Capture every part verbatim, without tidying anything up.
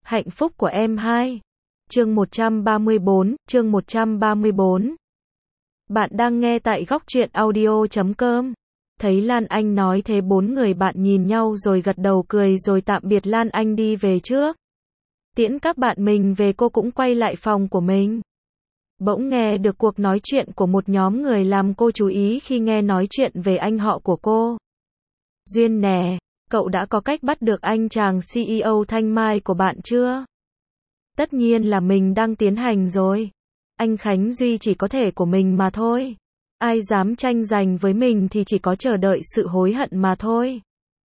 Hạnh phúc của em hai. Chương một trăm ba mươi bốn, chương một trăm ba mươi bốn. Bạn đang nghe tại góc truyện audio chấm com. Thấy Lan Anh nói thế bốn người bạn nhìn nhau rồi gật đầu cười rồi tạm biệt Lan Anh đi về trước. Tiễn các bạn mình về, cô cũng quay lại phòng của mình. Bỗng nghe được cuộc nói chuyện của một nhóm người làm cô chú ý khi nghe nói chuyện về anh họ của cô. Duyên nè, cậu đã có cách bắt được anh chàng xê e ô Thanh Mai của bạn chưa? Tất nhiên là mình đang tiến hành rồi. Anh Khánh Duy chỉ có thể của mình mà thôi. Ai dám tranh giành với mình thì chỉ có chờ đợi sự hối hận mà thôi.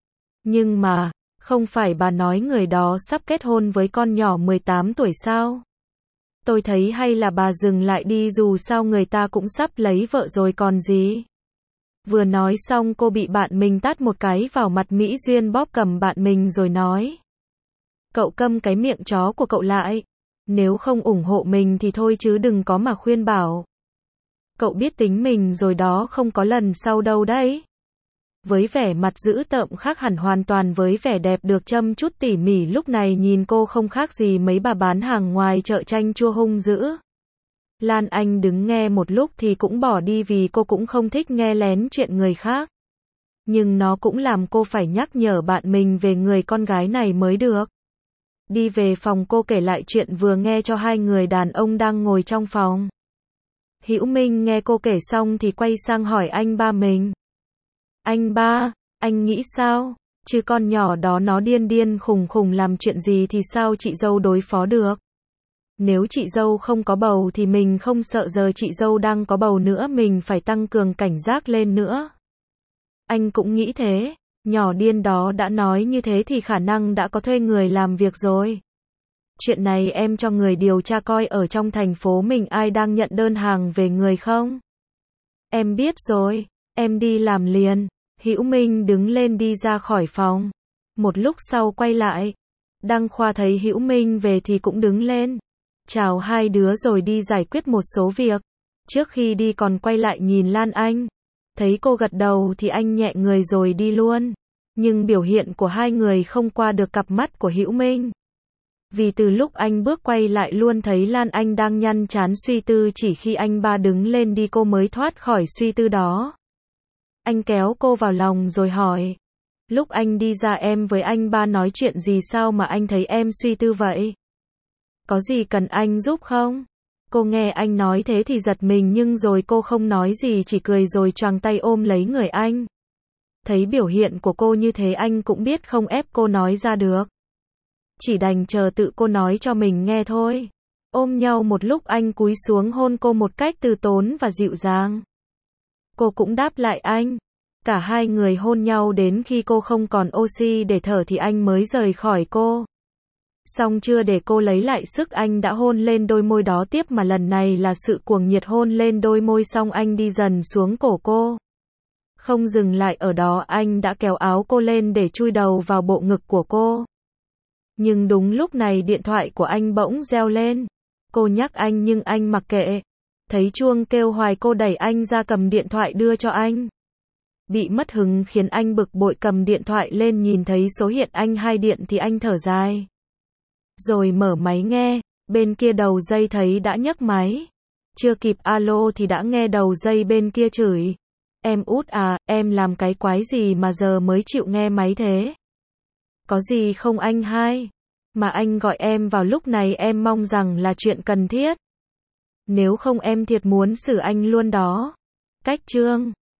Nhưng mà, không phải bà nói người đó sắp kết hôn với con nhỏ mười tám tuổi sao? Tôi thấy hay là bà dừng lại đi, dù sao người ta cũng sắp lấy vợ rồi còn gì. Vừa nói xong cô bị bạn mình tát một cái vào mặt. Mỹ Duyên bóp cầm bạn mình rồi nói: Cậu câm cái miệng chó của cậu lại. Nếu không ủng hộ mình thì thôi chứ đừng có mà khuyên bảo. Cậu biết tính mình rồi đó, không có lần sau đâu đấy. Với vẻ mặt dữ tợn khác hẳn hoàn toàn với vẻ đẹp được chăm chút tỉ mỉ lúc này, nhìn cô không khác gì mấy bà bán hàng ngoài chợ chanh chua hung dữ. Lan Anh đứng nghe một lúc thì cũng bỏ đi vì cô cũng không thích nghe lén chuyện người khác. Nhưng nó cũng làm cô phải nhắc nhở bạn mình về người con gái này mới được. Đi về phòng, cô kể lại chuyện vừa nghe cho hai người đàn ông đang ngồi trong phòng. Hữu Minh nghe cô kể xong thì quay sang hỏi anh ba mình: Anh ba, anh nghĩ sao? Chứ con nhỏ đó nó điên điên khùng khùng làm chuyện gì thì sao chị dâu đối phó được? Nếu chị dâu không có bầu thì mình không sợ, giờ chị dâu đang có bầu nữa, mình phải tăng cường cảnh giác lên nữa. Anh cũng nghĩ thế. Nhỏ điên đó đã nói như thế thì khả năng đã có thuê người làm việc rồi. Chuyện này em cho người điều tra coi ở trong thành phố mình ai đang nhận đơn hàng về người không? Em biết rồi, em đi làm liền. Hữu Minh đứng lên đi ra khỏi phòng. Một lúc sau quay lại. Đăng Khoa thấy Hữu Minh về thì cũng đứng lên. Chào hai đứa rồi đi giải quyết một số việc. Trước khi đi còn quay lại nhìn Lan Anh. Thấy cô gật đầu thì anh nhẹ người rồi đi luôn. Nhưng biểu hiện của hai người không qua được cặp mắt của Hữu Minh. Vì từ lúc anh bước quay lại luôn thấy Lan Anh đang nhăn trán suy tư, chỉ khi anh ba đứng lên đi cô mới thoát khỏi suy tư đó. Anh kéo cô vào lòng rồi hỏi: Lúc anh đi ra em với anh ba nói chuyện gì sao mà anh thấy em suy tư vậy? Có gì cần anh giúp không? Cô nghe anh nói thế thì giật mình nhưng rồi cô không nói gì, chỉ cười rồi choàng tay ôm lấy người anh. Thấy biểu hiện của cô như thế anh cũng biết không ép cô nói ra được. Chỉ đành chờ tự cô nói cho mình nghe thôi. Ôm nhau một lúc anh cúi xuống hôn cô một cách từ tốn và dịu dàng. Cô cũng đáp lại anh. Cả hai người hôn nhau đến khi cô không còn oxy để thở thì anh mới rời khỏi cô. Xong chưa để cô lấy lại sức anh đã hôn lên đôi môi đó tiếp, mà lần này là sự cuồng nhiệt hôn lên đôi môi, xong anh đi dần xuống cổ cô. Không dừng lại ở đó, anh đã kéo áo cô lên để chui đầu vào bộ ngực của cô. Nhưng đúng lúc này điện thoại của anh bỗng reo lên. Cô nhắc anh nhưng anh mặc kệ. Thấy chuông kêu hoài cô đẩy anh ra cầm điện thoại đưa cho anh. Bị mất hứng khiến anh bực bội cầm điện thoại lên, nhìn thấy số hiện anh hai điện thì anh thở dài. Rồi mở máy nghe, bên kia đầu dây thấy đã nhấc máy. Chưa kịp alo thì đã nghe đầu dây bên kia chửi: Em út à, em làm cái quái gì mà giờ mới chịu nghe máy thế? Có gì không anh hai? Mà anh gọi em vào lúc này em mong rằng là chuyện cần thiết. Nếu không em thiệt muốn xử anh luôn đó. Cách chương